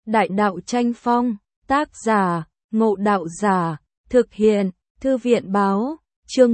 Đại đạo tranh phong, tác giả, Ngộ Đạo Giả, thực hiện, Thư viện báo, chương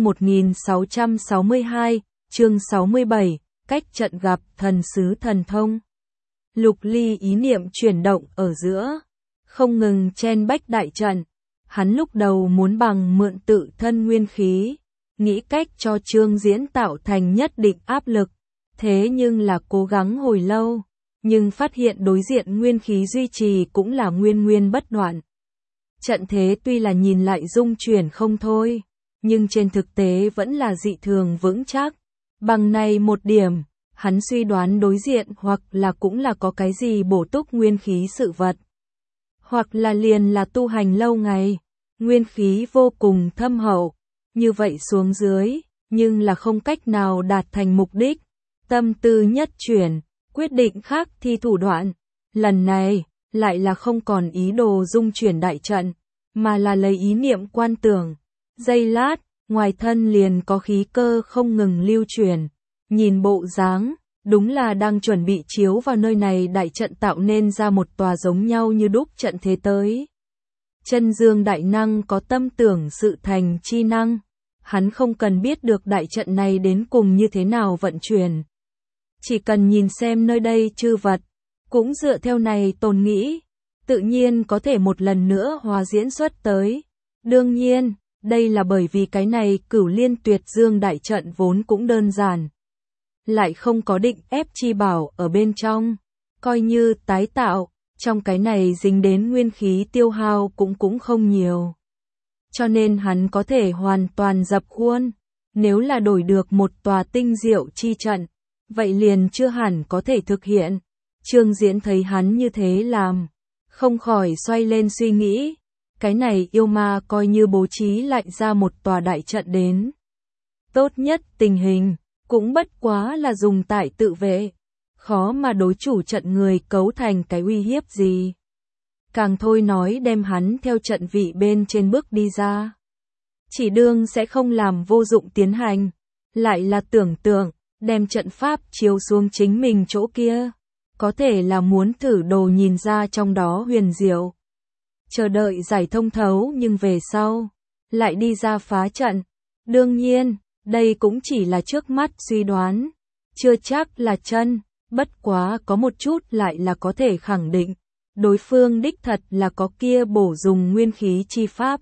1662, chương 67, cách trận gặp thần sứ thần thông. Lục Ly ý niệm chuyển động ở giữa, không ngừng chen bách đại trận. Hắn lúc đầu muốn bằng mượn tự thân nguyên khí, nghĩ cách cho Trương Diễn tạo thành nhất định áp lực, thế nhưng là cố gắng hồi lâu, nhưng phát hiện đối diện nguyên khí duy trì cũng là nguyên bất đoạn. Trận thế tuy là nhìn lại dung chuyển không thôi, nhưng trên thực tế vẫn là dị thường vững chắc. Bằng này một điểm, hắn suy đoán đối diện hoặc là cũng là có cái gì bổ túc nguyên khí sự vật, hoặc là liền là tu hành lâu ngày, nguyên khí vô cùng thâm hậu, như vậy xuống dưới, nhưng là không cách nào đạt thành mục đích. Tâm tư nhất chuyển, quyết định khác thi thủ đoạn, lần này, lại là không còn ý đồ dung chuyển đại trận, mà là lấy ý niệm quan tưởng. Giây lát, ngoài thân liền có khí cơ không ngừng lưu chuyển, nhìn bộ dáng, đúng là đang chuẩn bị chiếu vào nơi này đại trận tạo nên ra một tòa giống nhau như đúc trận thế tới. Chân Dương đại năng có tâm tưởng sự thành chi năng, hắn không cần biết được đại trận này đến cùng như thế nào vận chuyển. Chỉ cần nhìn xem nơi đây chư vật, cũng dựa theo này tồn nghĩ, tự nhiên có thể một lần nữa hòa diễn xuất tới. Đương nhiên, đây là bởi vì cái này Cửu Liên Tuyệt Dương đại trận vốn cũng đơn giản, lại không có định ép chi bảo ở bên trong, coi như tái tạo, trong cái này dính đến nguyên khí tiêu hao cũng không nhiều. Cho nên hắn có thể hoàn toàn dập khuôn, nếu là đổi được một tòa tinh diệu chi trận, vậy liền chưa hẳn có thể thực hiện. Trương Diễn thấy hắn như thế làm, không khỏi xoay lên suy nghĩ, cái này yêu ma coi như bố trí lại ra một tòa đại trận đến. Tốt nhất tình hình, cũng bất quá là dùng tại tự vệ, khó mà đối chủ trận người cấu thành cái uy hiếp gì. Càng thôi nói đem hắn theo trận vị bên trên bước đi ra, chỉ đương sẽ không làm vô dụng tiến hành, lại là tưởng tượng, đem trận pháp chiếu xuống chính mình chỗ kia, có thể là muốn thử đồ nhìn ra trong đó huyền diệu. Chờ đợi giải thông thấu nhưng về sau, lại đi ra phá trận. Đương nhiên, đây cũng chỉ là trước mắt suy đoán, chưa chắc là chân, bất quá có một chút lại là có thể khẳng định, đối phương đích thật là có kia bổ dùng nguyên khí chi pháp.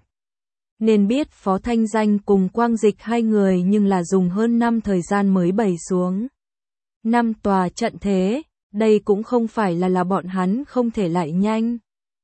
Nên biết Phó Thanh Danh cùng Quang Dịch hai người nhưng là dùng hơn 5 thời gian mới bày xuống 5 tòa trận thế, đây cũng không phải là bọn hắn không thể lại nhanh,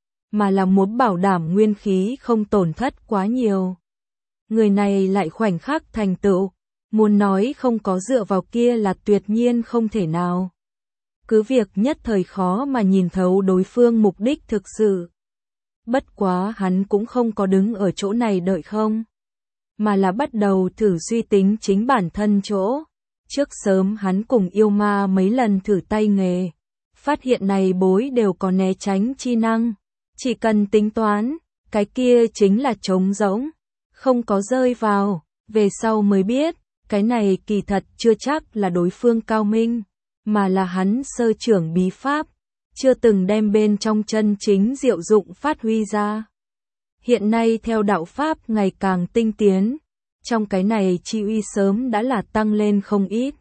mà là muốn bảo đảm nguyên khí không tổn thất quá nhiều. Người này lại khoảnh khắc thành tựu, muốn nói không có dựa vào kia là tuyệt nhiên không thể nào. Cứ việc nhất thời khó mà nhìn thấu đối phương mục đích thực sự. Bất quá hắn cũng không có đứng ở chỗ này đợi không, mà là bắt đầu thử suy tính chính bản thân chỗ. Trước sớm hắn cùng yêu ma mấy lần thử tay nghề, phát hiện này bối đều có né tránh chi năng. Chỉ cần tính toán, cái kia chính là trống rỗng, không có rơi vào, về sau mới biết, cái này kỳ thật chưa chắc là đối phương cao minh, mà là hắn sơ trưởng bí pháp, chưa từng đem bên trong chân chính diệu dụng phát huy ra. Hiện nay theo đạo pháp ngày càng tinh tiến, trong cái này chi uy sớm đã là tăng lên không ít,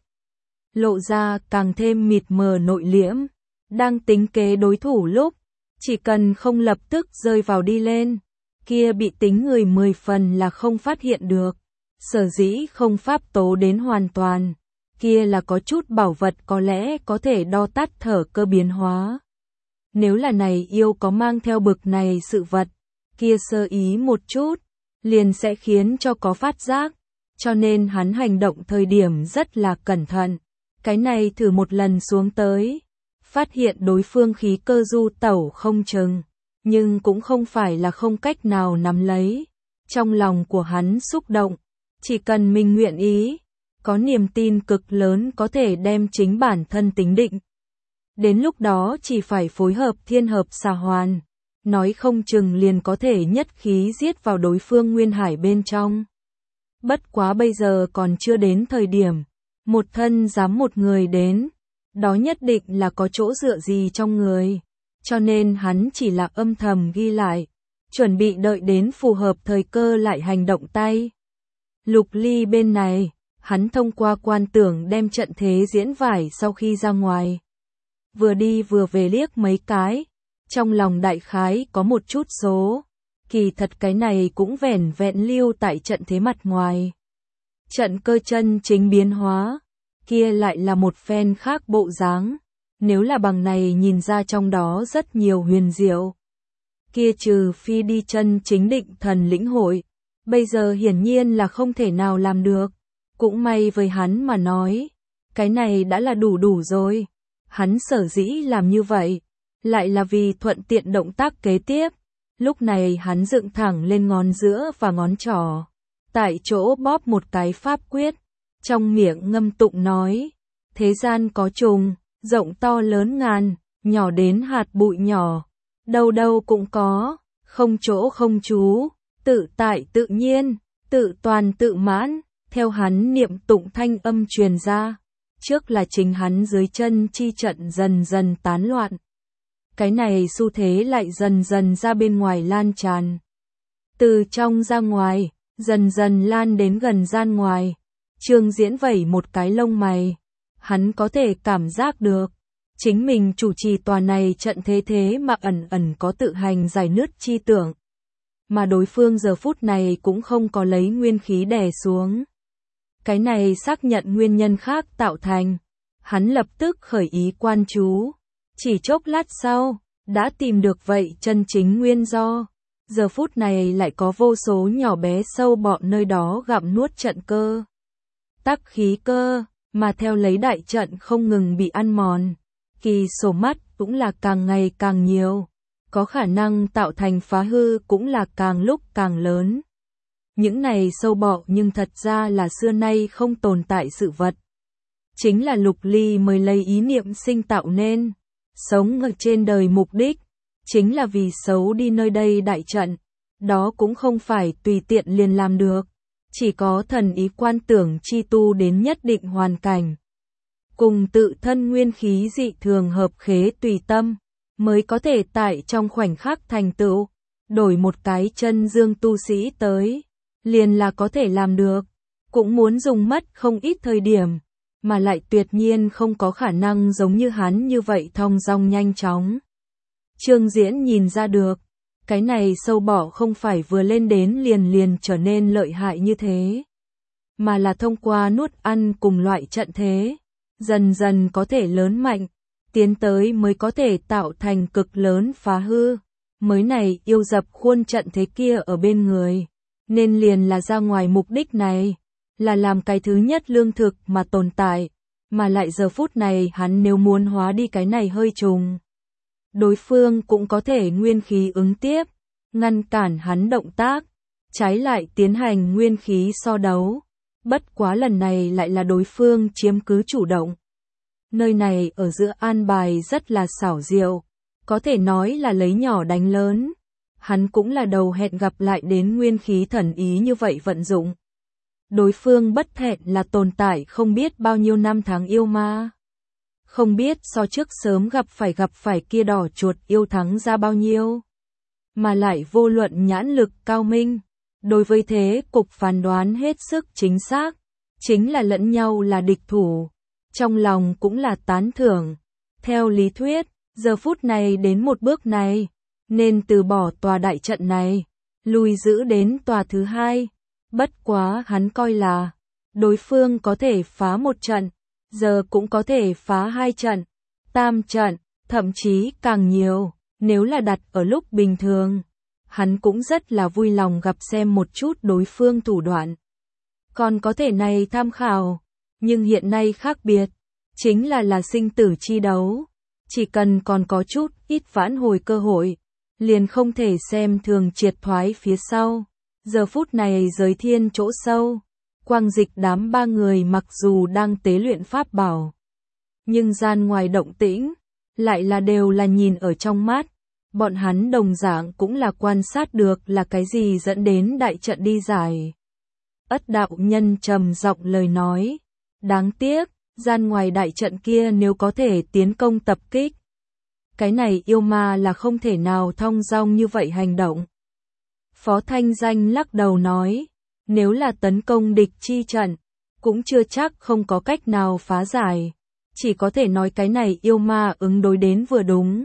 lộ ra càng thêm mịt mờ nội liễm. Đang tính kế đối thủ lúc, chỉ cần không lập tức rơi vào đi lên, kia bị tính người 10 phần là không phát hiện được. Sở dĩ không pháp tố đến hoàn toàn, kia là có chút bảo vật có lẽ có thể đo tắt thở cơ biến hóa. Nếu là này yêu có mang theo bực này sự vật, kia sơ ý một chút, liền sẽ khiến cho có phát giác, cho nên hắn hành động thời điểm rất là cẩn thận. Cái này thử một lần xuống tới, phát hiện đối phương khí cơ du tẩu không chừng, nhưng cũng không phải là không cách nào nắm lấy. Trong lòng của hắn xúc động, chỉ cần mình nguyện ý, có niềm tin cực lớn có thể đem chính bản thân tính định. Đến lúc đó chỉ phải phối hợp thiên hợp xà hoàn, nói không chừng liền có thể nhất khí giết vào đối phương nguyên hải bên trong. Bất quá bây giờ còn chưa đến thời điểm, một thân dám một người đến, đó nhất định là có chỗ dựa gì trong người. cho nên hắn chỉ là âm thầm ghi lại, chuẩn bị đợi đến phù hợp thời cơ lại hành động tay. Lục Ly bên này, hắn thông qua quan tưởng đem trận thế diễn vải sau khi ra ngoài. Vừa đi vừa về liếc mấy cái, trong lòng đại khái có một chút số, kỳ thật cái này cũng vẻn vẹn lưu tại trận thế mặt ngoài. Trận cơ chân chính biến hóa, kia lại là một phen khác bộ dáng, nếu là bằng này nhìn ra trong đó rất nhiều huyền diệu. Kia trừ phi đi chân chính định thần lĩnh hội, bây giờ hiển nhiên là không thể nào làm được, cũng may với hắn mà nói, cái này đã là đủ rồi, hắn sở dĩ làm như vậy, lại là vì thuận tiện động tác kế tiếp, lúc này hắn dựng thẳng lên ngón giữa và ngón trỏ, tại chỗ bóp một cái pháp quyết, trong miệng ngâm tụng nói, thế gian có trùng, rộng to lớn ngàn, nhỏ đến hạt bụi nhỏ, đâu đâu cũng có, không chỗ không trú, tự tại tự nhiên, tự toàn tự mãn, theo hắn niệm tụng thanh âm truyền ra, trước là chính hắn dưới chân chi trận dần dần tán loạn. Cái này xu thế lại dần dần ra bên ngoài lan tràn. Từ trong ra ngoài, dần dần lan đến gần gian ngoài. Trương Diễn vẩy một cái lông mày. Hắn có thể cảm giác được. Chính mình chủ trì tòa này trận thế mà ẩn ẩn có tự hành giải nứt chi tưởng. Mà đối phương giờ phút này cũng không có lấy nguyên khí đè xuống. Cái này xác nhận nguyên nhân khác tạo thành. Hắn lập tức khởi ý quan chú. Chỉ chốc lát sau, đã tìm được vậy chân chính nguyên do. Giờ phút này lại có vô số nhỏ bé sâu bọ nơi đó gặm nuốt trận cơ. Tắc khí cơ, mà theo lấy đại trận không ngừng bị ăn mòn. Kỳ số mắt cũng là càng ngày càng nhiều. Có khả năng tạo thành phá hư cũng là càng lúc càng lớn. Những này sâu bọ nhưng thật ra là xưa nay không tồn tại sự vật. Chính là Lục Ly mới lấy ý niệm sinh tạo nên. Sống ở trên đời mục đích, chính là vì xấu đi nơi đây đại trận, đó cũng không phải tùy tiện liền làm được, chỉ có thần ý quan tưởng chi tu đến nhất định hoàn cảnh. Cùng tự thân nguyên khí dị thường hợp khế tùy tâm, mới có thể tại trong khoảnh khắc thành tựu, đổi một cái chân dương tu sĩ tới, liền là có thể làm được, cũng muốn dùng mất không ít thời điểm. Mà lại tuyệt nhiên không có khả năng giống như hắn như vậy thong dong nhanh chóng. Trương Diễn nhìn ra được, cái này sâu bọ không phải vừa lên đến liền trở nên lợi hại như thế, mà là thông qua nuốt ăn cùng loại trận thế, dần dần có thể lớn mạnh, tiến tới mới có thể tạo thành cực lớn phá hư, mới này yêu dập khuôn trận thế kia ở bên người, nên liền là ra ngoài mục đích này. Là làm cái thứ nhất lương thực mà tồn tại, mà lại giờ phút này hắn nếu muốn hóa đi cái này hơi trùng. Đối phương cũng có thể nguyên khí ứng tiếp, ngăn cản hắn động tác, trái lại tiến hành nguyên khí so đấu. Bất quá lần này lại là đối phương chiếm cứ chủ động. Nơi này ở giữa an bài rất là xảo diệu, có thể nói là lấy nhỏ đánh lớn. Hắn cũng là đầu hẹn gặp lại đến nguyên khí thần ý như vậy vận dụng. Đối phương bất hẹn là tồn tại không biết bao nhiêu năm tháng yêu ma. Không biết so trước sớm gặp phải kia đỏ chuột yêu thắng ra bao nhiêu. Mà lại vô luận nhãn lực cao minh. Đối với thế cục phán đoán hết sức chính xác. Chính là lẫn nhau là địch thủ. Trong lòng cũng là tán thưởng. Theo lý thuyết, giờ phút này đến một bước này. Nên từ bỏ tòa đại trận này. Lùi giữ đến tòa thứ hai. Bất quá hắn coi là, đối phương có thể phá một trận, giờ cũng có thể phá hai trận, tam trận, thậm chí càng nhiều, nếu là đặt ở lúc bình thường. Hắn cũng rất là vui lòng gặp xem một chút đối phương thủ đoạn. Còn có thể này tham khảo, nhưng hiện nay khác biệt, chính là sinh tử chi đấu. Chỉ cần còn có chút ít vãn hồi cơ hội, liền không thể xem thường triệt thoái phía sau. Giờ phút này giới thiên chỗ sâu, Quang Dịch đám ba người mặc dù đang tế luyện pháp bảo, nhưng gian ngoài động tĩnh, lại là đều là nhìn ở trong mắt, bọn hắn đồng dạng cũng là quan sát được là cái gì dẫn đến đại trận đi giải. Ất đạo nhân trầm giọng lời nói, đáng tiếc, gian ngoài đại trận kia nếu có thể tiến công tập kích, cái này yêu ma là không thể nào thong dong như vậy hành động. Phó Thanh Danh lắc đầu nói, nếu là tấn công địch chi trận, cũng chưa chắc không có cách nào phá giải, chỉ có thể nói cái này yêu ma ứng đối đến vừa đúng.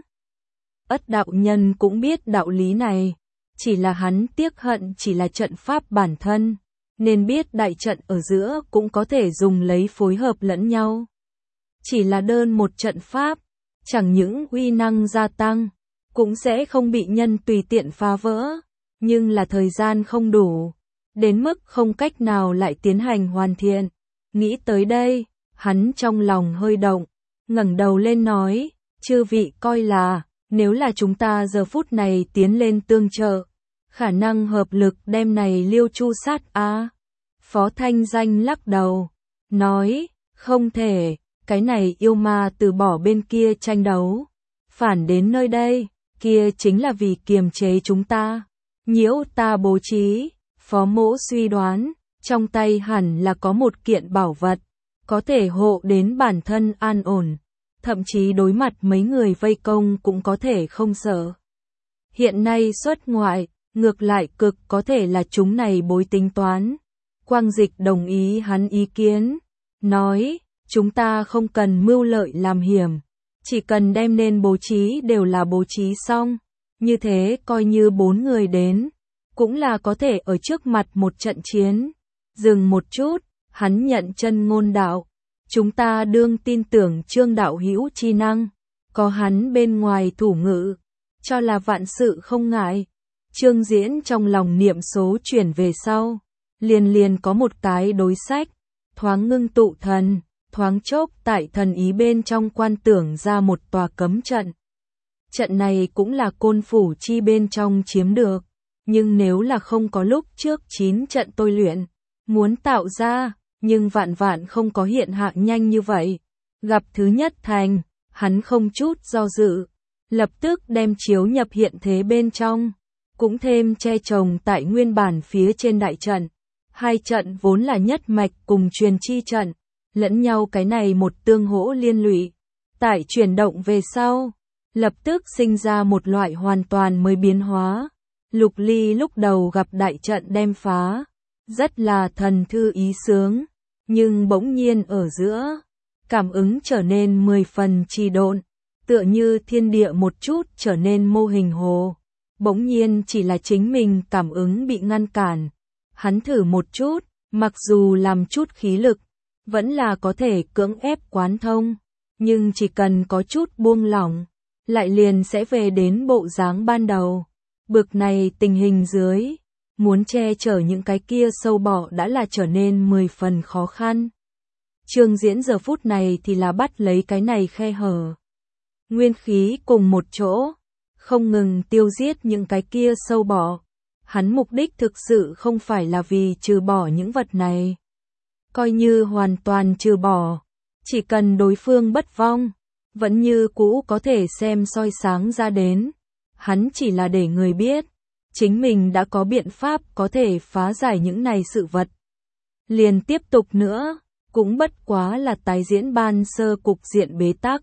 Ất đạo nhân cũng biết đạo lý này, chỉ là hắn tiếc hận chỉ là trận pháp bản thân, nên biết đại trận ở giữa cũng có thể dùng lấy phối hợp lẫn nhau. Chỉ là đơn một trận pháp, chẳng những uy năng gia tăng, cũng sẽ không bị nhân tùy tiện phá vỡ, nhưng là thời gian không đủ, đến mức không cách nào lại tiến hành hoàn thiện. Nghĩ tới đây, hắn trong lòng hơi động, ngẩng đầu lên nói, chư vị coi là, nếu là chúng ta giờ phút này tiến lên tương trợ, khả năng hợp lực đem này liêu chu sát a. Phó Thanh Danh lắc đầu, nói, không thể, cái này yêu ma từ bỏ bên kia tranh đấu, phản đến nơi đây, kia chính là vì kiềm chế chúng ta, nhiễu ta bố trí. Phó Mỗ suy đoán, trong tay hẳn là có một kiện bảo vật, có thể hộ đến bản thân an ổn, thậm chí đối mặt mấy người vây công cũng có thể không sợ. Hiện nay xuất ngoại, ngược lại cực có thể là chúng này bối tính toán. Quang Dịch đồng ý hắn ý kiến, nói, chúng ta không cần mưu lợi làm hiểm, chỉ cần đem nên bố trí đều là bố trí xong, như thế coi như 4 người đến, cũng là có thể ở trước mặt một trận chiến. Dừng một chút, hắn nhận chân ngôn đạo, chúng ta đương tin tưởng Trương đạo hữu chi năng, có hắn bên ngoài thủ ngữ, cho là vạn sự không ngại. Trương Diễn trong lòng niệm số chuyển về sau, liền có một cái đối sách, thoáng ngưng tụ thần, thoáng chốc tại thần ý bên trong quan tưởng ra một tòa cấm trận. Trận này cũng là Côn Phủ chi bên trong chiếm được, nhưng nếu là không có lúc trước 9 trận tôi luyện, muốn tạo ra, nhưng vạn không có hiện hạng nhanh như vậy. Gặp thứ nhất thành, hắn không chút do dự, lập tức đem chiếu nhập hiện thế bên trong, cũng thêm che chồng tại nguyên bản phía trên đại trận. Hai trận vốn là nhất mạch cùng truyền chi trận, lẫn nhau cái này một tương hỗ liên lụy. Tại chuyển động về sau, lập tức sinh ra một loại hoàn toàn mới biến hóa. Lục Ly lúc đầu gặp đại trận đem phá, rất là thần thư ý sướng, nhưng bỗng nhiên ở giữa, cảm ứng trở nên 10 phần trì độn, tựa như thiên địa một chút trở nên mô hình hồ. Bỗng nhiên chỉ là chính mình cảm ứng bị ngăn cản. Hắn thử một chút, mặc dù làm chút khí lực, vẫn là có thể cưỡng ép quán thông, nhưng chỉ cần có chút buông lỏng, lại liền sẽ về đến bộ dáng ban đầu. Bực này tình hình dưới, muốn che chở những cái kia sâu bọ đã là trở nên 10 phần khó khăn. Trương Diễn giờ phút này thì là bắt lấy cái này khe hở. Nguyên khí cùng một chỗ, không ngừng tiêu giết những cái kia sâu bọ. Hắn mục đích thực sự không phải là vì trừ bỏ những vật này. Coi như hoàn toàn trừ bỏ, chỉ cần đối phương bất vong, vẫn như cũ có thể xem soi sáng ra đến. Hắn chỉ là để người biết, chính mình đã có biện pháp có thể phá giải những này sự vật. Liền tiếp tục nữa, cũng bất quá là tái diễn ban sơ cục diện bế tắc.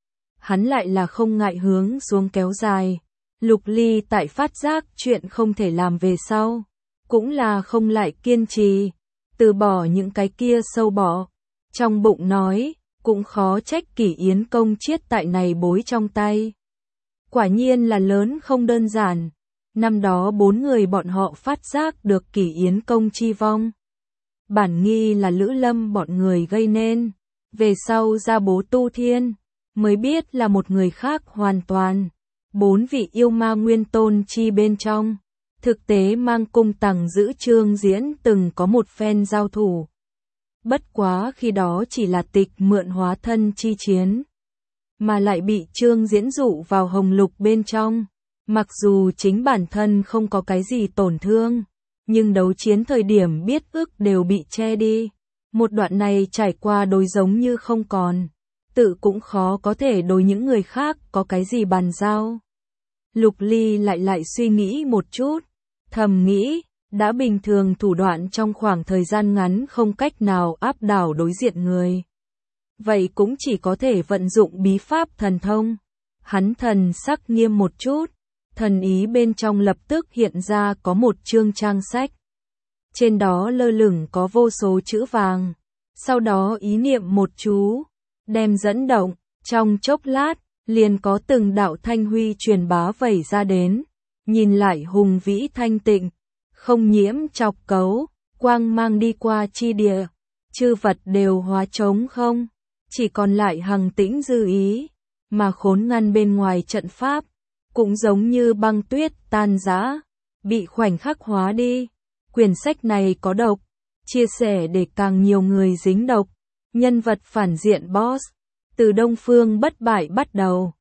Hắn lại là không ngại hướng xuống kéo dài. Lục Ly tại phát giác chuyện không thể làm về sau, cũng là không lại kiên trì, từ bỏ những cái kia sâu bọ. Trong bụng nói, cũng khó trách Kỷ Yến công chiết tại này bối trong tay. Quả nhiên là lớn không đơn giản. Năm đó 4 người bọn họ phát giác được Kỷ Yến công chi vong. Bản nghi là Lữ Lâm bọn người gây nên, về sau ra bố Tu Thiên, mới biết là một người khác hoàn toàn. 4 vị yêu ma nguyên tôn chi bên trong, thực tế mang cung tằng giữ Trương Diễn từng có một phen giao thủ. Bất quá khi đó chỉ là tịch mượn hóa thân chi chiến, mà lại bị Trương Diễn dụ vào hồng lục bên trong. Mặc dù chính bản thân không có cái gì tổn thương, nhưng đấu chiến thời điểm biết ức đều bị che đi. Một đoạn này trải qua đối giống như không còn, tự cũng khó có thể đối những người khác có cái gì bàn giao. Lục Ly lại suy nghĩ một chút, thầm nghĩ, đã bình thường thủ đoạn trong khoảng thời gian ngắn không cách nào áp đảo đối diện người. Vậy cũng chỉ có thể vận dụng bí pháp thần thông. Hắn thần sắc nghiêm một chút, thần ý bên trong lập tức hiện ra có một chương trang sách. Trên đó lơ lửng có vô số chữ vàng. Sau đó ý niệm một chú, đem dẫn động, trong chốc lát, liền có từng đạo thanh huy truyền bá vẩy ra đến, nhìn lại hùng vĩ thanh tịnh, không nhiễm chọc cấu, quang mang đi qua chi địa, chư vật đều hóa trống không, chỉ còn lại hằng tĩnh dư ý, mà khốn ngăn bên ngoài trận pháp, cũng giống như băng tuyết tan rã, bị khoảnh khắc hóa đi. Quyển sách này có độc, chia sẻ để càng nhiều người dính độc. Nhân vật phản diện boss, từ Đông Phương bất bại bắt đầu.